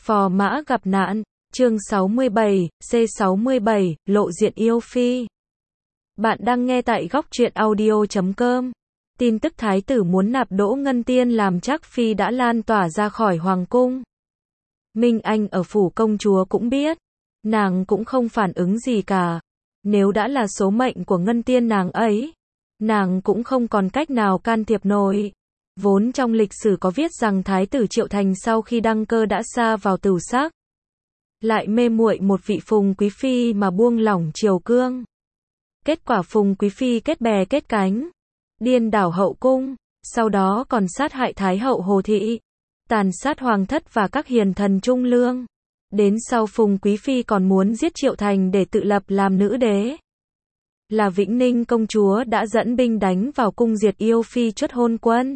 Phò Mã gặp nạn, chương 67, C67, lộ diện yêu phi. Bạn đang nghe tại góc truyện audio.com. Tin tức thái tử muốn nạp Đỗ Ngân Tiên làm trác phi đã lan tỏa ra khỏi hoàng cung. Minh Anh ở phủ công chúa cũng biết, nàng cũng không phản ứng gì cả. Nếu đã là số mệnh của Ngân Tiên nàng ấy, nàng cũng không còn cách nào can thiệp nổi. Vốn trong lịch sử có viết rằng Thái tử Triệu Thành sau khi đăng cơ đã sa vào tửu sắc, lại mê muội một vị Phùng Quý Phi mà buông lỏng triều cương. Kết quả Phùng Quý Phi kết bè kết cánh, điên đảo hậu cung, sau đó còn sát hại Thái hậu Hồ Thị, tàn sát hoàng thất và các hiền thần trung lương. Đến sau Phùng Quý Phi còn muốn giết Triệu Thành để tự lập làm nữ đế. Là Vĩnh Ninh công chúa đã dẫn binh đánh vào cung diệt yêu phi Chốt Hôn Quân.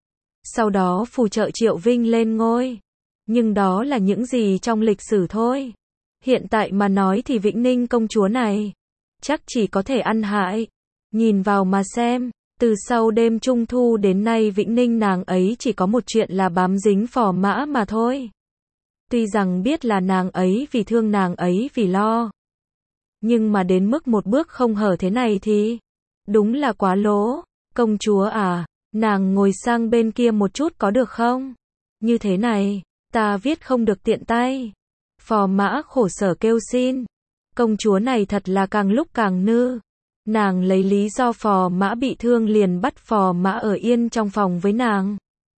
Sau đó phù trợ Triệu Vinh lên ngôi. Nhưng đó là những gì trong lịch sử thôi. Hiện tại mà nói thì Vĩnh Ninh công chúa này chắc chỉ có thể ăn hại. Nhìn vào mà xem, từ sau đêm Trung Thu đến nay Vĩnh Ninh nàng ấy chỉ có một chuyện là bám dính Phò Mã mà thôi. Tuy rằng biết là nàng ấy vì thương nàng ấy vì lo, nhưng mà đến mức một bước không hở thế này thì đúng là quá lố. Công chúa à, nàng ngồi sang bên kia một chút có được không? Như thế này, ta viết không được tiện tay. Phò Mã khổ sở kêu xin. Công chúa này thật là càng lúc càng nư. Nàng lấy lý do Phò Mã bị thương liền bắt Phò Mã ở yên trong phòng với nàng.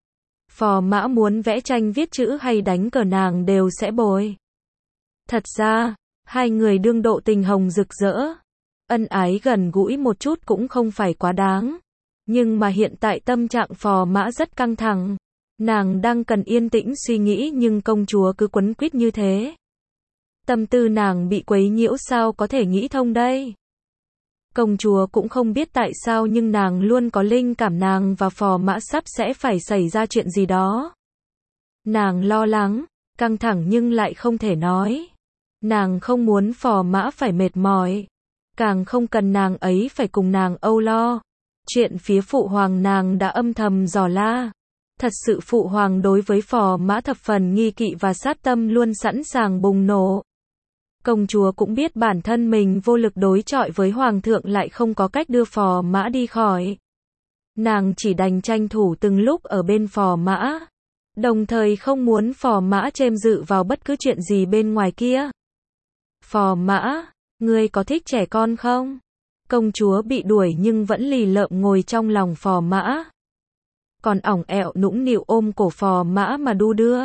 Phò Mã muốn vẽ tranh viết chữ hay đánh cờ nàng đều sẽ bồi. Thật ra, hai người đương độ tình hồng rực rỡ, ân ái gần gũi một chút cũng không phải quá đáng. Nhưng mà hiện tại tâm trạng Phò Mã rất căng thẳng. Nàng đang cần yên tĩnh suy nghĩ nhưng công chúa cứ quấn quýt như thế. Tâm tư nàng bị quấy nhiễu sao có thể nghĩ thông đây. Công chúa cũng không biết tại sao nhưng nàng luôn có linh cảm nàng và Phò Mã sắp sẽ phải xảy ra chuyện gì đó. Nàng lo lắng, căng thẳng nhưng lại không thể nói. Nàng không muốn Phò Mã phải mệt mỏi, càng không cần nàng ấy phải cùng nàng âu lo. Chuyện phía phụ hoàng nàng đã âm thầm dò la. Thật sự phụ hoàng đối với Phò Mã thập phần nghi kỵ và sát tâm luôn sẵn sàng bùng nổ. Công chúa cũng biết bản thân mình vô lực đối chọi với hoàng thượng lại không có cách đưa Phò Mã đi khỏi. Nàng chỉ đành tranh thủ từng lúc ở bên Phò Mã, đồng thời không muốn Phò Mã chêm dự vào bất cứ chuyện gì bên ngoài kia. Phò Mã, ngươi có thích trẻ con không? Công chúa bị đuổi nhưng vẫn lì lợm ngồi trong lòng Phò Mã. Còn ỏng ẹo nũng nịu ôm cổ Phò Mã mà đu đưa.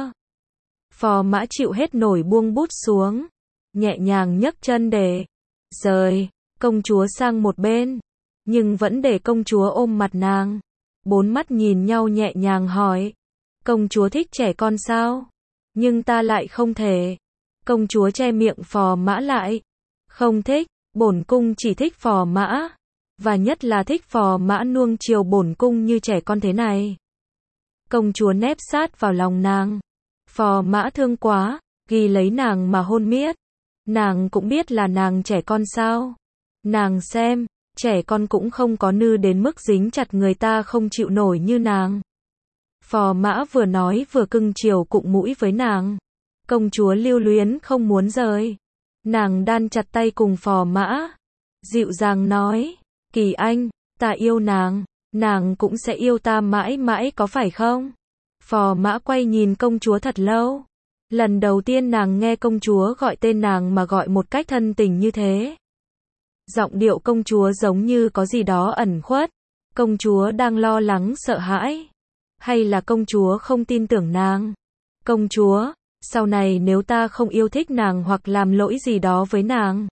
Phò Mã chịu hết nổi buông bút xuống, nhẹ nhàng nhấc chân để rời công chúa sang một bên, nhưng vẫn để công chúa ôm mặt nàng. Bốn mắt nhìn nhau nhẹ nhàng hỏi, công chúa thích trẻ con sao? Nhưng ta lại không thể. Công chúa che miệng Phò Mã lại, không thích, bổn cung chỉ thích Phò Mã, và nhất là thích Phò Mã nuông chiều bổn cung như trẻ con thế này. Công chúa nép sát vào lòng nàng. Phò Mã thương quá, ghi lấy nàng mà hôn miết. Nàng cũng biết là nàng trẻ con sao. Nàng xem, trẻ con cũng không có nư đến mức dính chặt người ta không chịu nổi như nàng. Phò Mã vừa nói vừa cưng chiều cụng mũi với nàng. Công chúa lưu luyến không muốn rời. Nàng đan chặt tay cùng Phò Mã, dịu dàng nói, Kỳ Anh, ta yêu nàng cũng sẽ yêu ta mãi mãi có phải không? Phò Mã quay nhìn công chúa thật lâu. Lần đầu tiên nàng nghe công chúa gọi tên nàng mà gọi một cách thân tình như thế. Giọng điệu công chúa giống như có gì đó ẩn khuất. Công chúa đang lo lắng sợ hãi? Hay là công chúa không tin tưởng nàng? Công chúa, sau này nếu ta không yêu thích nàng hoặc làm lỗi gì đó với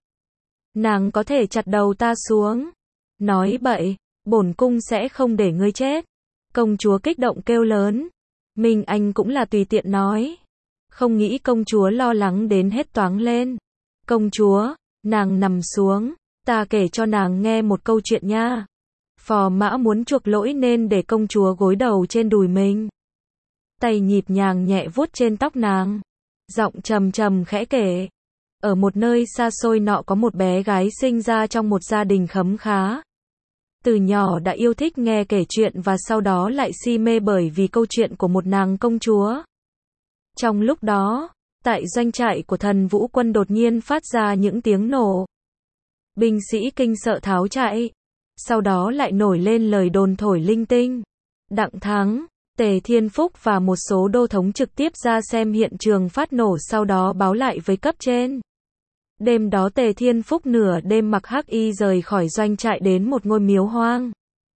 nàng có thể chặt đầu ta xuống. Nói bậy, bổn cung sẽ không để ngươi chết. Công chúa kích động kêu lớn. Minh Anh cũng là tùy tiện nói. Không nghĩ công chúa lo lắng đến hết toáng lên. Công chúa, nàng nằm xuống, ta kể cho nàng nghe một câu chuyện nha. Phò Mã muốn chuộc lỗi nên để công chúa gối đầu trên đùi mình. Tay nhịp nhàng nhẹ vuốt trên tóc nàng. Giọng trầm trầm khẽ kể. Ở một nơi xa xôi nọ có một bé gái sinh ra trong một gia đình khấm khá. Từ nhỏ đã yêu thích nghe kể chuyện và sau đó lại si mê bởi vì câu chuyện của một nàng công chúa. Trong lúc đó, Tại doanh trại của Thần Vũ Quân đột nhiên phát ra những tiếng nổ. Binh sĩ kinh sợ tháo chạy. Sau đó lại nổi lên lời đồn thổi linh tinh. Đặng Thắng, Tề Thiên Phúc và một số đô thống trực tiếp ra xem hiện trường phát nổ, sau đó báo lại với cấp trên. Đêm đó Tề Thiên Phúc nửa đêm mặc hắc y rời khỏi doanh trại đến một ngôi miếu hoang.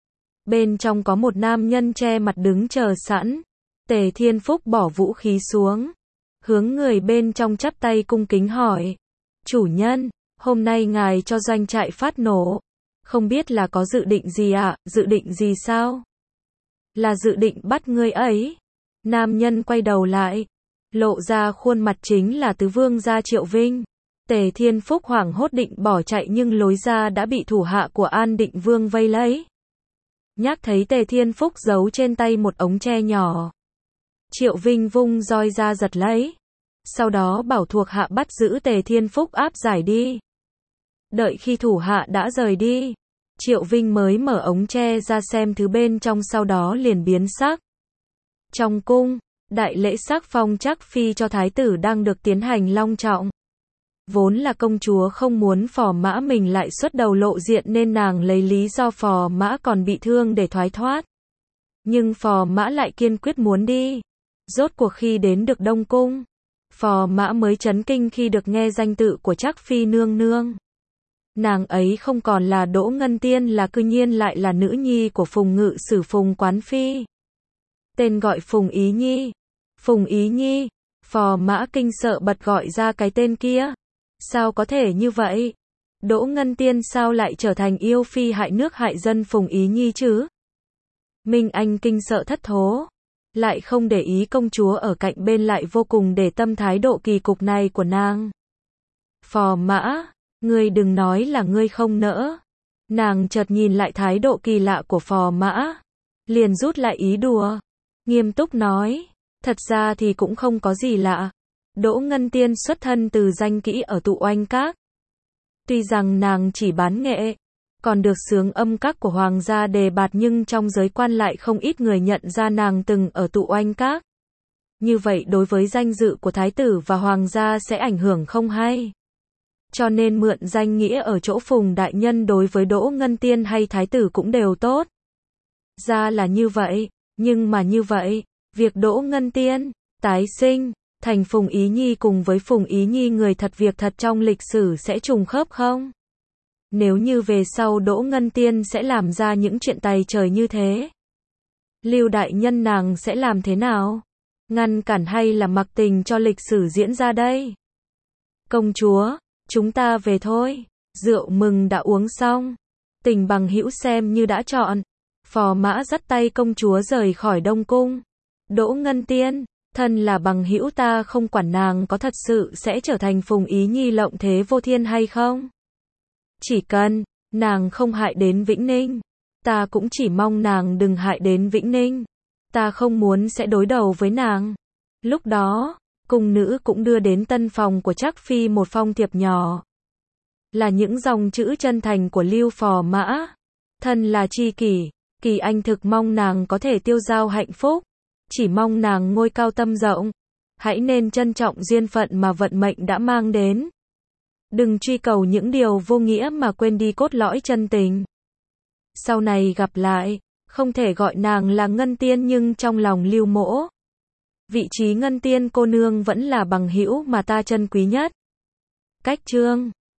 Bên trong có một nam nhân che mặt đứng chờ sẵn. Tề Thiên Phúc bỏ vũ khí xuống, hướng người bên trong chắp tay cung kính hỏi: "Chủ nhân, hôm nay ngài cho doanh trại phát nổ, không biết là có dự định gì ạ?" "Dự định gì sao?" "Là dự định bắt ngươi ấy." Nam nhân quay đầu lại, lộ ra khuôn mặt chính là tứ vương gia Triệu Vinh. Tề Thiên Phúc hoảng hốt định bỏ chạy nhưng lối ra đã bị thủ hạ của An Định Vương vây lấy. Nhác thấy Tề Thiên Phúc giấu trên tay một ống tre nhỏ. Triệu Vinh vung roi ra giật lấy. Sau đó bảo thuộc hạ bắt giữ Tề Thiên Phúc áp giải đi. Đợi khi thủ hạ đã rời đi, Triệu Vinh mới mở ống tre ra xem thứ bên trong, sau đó liền biến sắc. Trong cung, đại lễ sắc phong Trác Phi cho thái tử đang được tiến hành long trọng. Vốn là công chúa không muốn Phò Mã mình lại xuất đầu lộ diện nên nàng lấy lý do Phò Mã còn bị thương để thoái thoát. Nhưng Phò Mã lại kiên quyết muốn đi. Rốt cuộc khi đến được Đông Cung, Phò Mã mới chấn kinh khi được nghe danh tự của Trác Phi nương nương. Nàng ấy không còn là Đỗ Ngân Tiên, là cư nhiên lại là nữ nhi của Phùng Ngự Sử Phùng Quán Phi. Tên gọi Phùng Ý Nhi. Phùng Ý Nhi. Phò Mã kinh sợ bật gọi ra cái tên kia. Sao có thể như vậy? Đỗ Ngân Tiên sao lại trở thành yêu phi hại nước hại dân Phùng Ý Nhi chứ? Minh Anh kinh sợ thất thố, lại không để ý công chúa ở cạnh bên, lại vô cùng để tâm thái độ kỳ cục này của nàng. Phò Mã, ngươi đừng nói là ngươi không nỡ. Nàng chợt nhìn lại thái độ kỳ lạ của Phò Mã, liền rút lại ý đùa, nghiêm túc nói, thật ra thì cũng không có gì lạ. Đỗ Ngân Tiên xuất thân từ danh kỹ ở Tụ Oanh Các. Tuy rằng nàng chỉ bán nghệ, còn được xướng âm các của hoàng gia đề bạt, nhưng trong giới quan lại không ít người nhận ra nàng từng ở Tụ Oanh Các. Như vậy đối với danh dự của thái tử và hoàng gia sẽ ảnh hưởng không hay. Cho nên mượn danh nghĩa ở chỗ Phùng đại nhân đối với Đỗ Ngân Tiên hay thái tử cũng đều tốt. Ra là như vậy, nhưng mà như vậy, việc Đỗ Ngân Tiên tái sinh thành Phùng Ý Nhi cùng với Phùng Ý Nhi người thật việc thật trong lịch sử sẽ trùng khớp không? Nếu như về sau Đỗ Ngân Tiên sẽ làm ra những chuyện tày trời như thế, Lưu đại nhân nàng sẽ làm thế nào? Ngăn cản hay là mặc tình cho lịch sử diễn ra đây? Công chúa, chúng ta về thôi. Rượu mừng đã uống xong, tình bằng hữu xem như đã chọn. Phò Mã dắt tay công chúa rời khỏi Đông Cung. Đỗ Ngân Tiên, thân là bằng hữu, ta không quản nàng có thật sự sẽ trở thành Phùng Ý Nhi lộng thế vô thiên hay không. Chỉ cần nàng không hại đến Vĩnh Ninh, ta cũng chỉ mong nàng đừng hại đến Vĩnh Ninh. Ta không muốn sẽ đối đầu với nàng. Lúc đó, cung nữ cũng đưa đến tân phòng của Trác Phi một phong thiệp nhỏ. Là những dòng chữ chân thành của Lưu Phò Mã. Thân là tri kỷ, Kỳ Anh thực mong nàng có thể tiêu dao hạnh phúc. Chỉ mong nàng ngôi cao tâm rộng. Hãy nên trân trọng duyên phận mà vận mệnh đã mang đến. Đừng truy cầu những điều vô nghĩa mà quên đi cốt lõi chân tình. Sau này gặp lại, không thể gọi nàng là Ngân Tiên, nhưng trong lòng Lưu mỗ, vị trí Ngân Tiên cô nương vẫn là bằng hữu mà ta trân quý nhất. Cách chương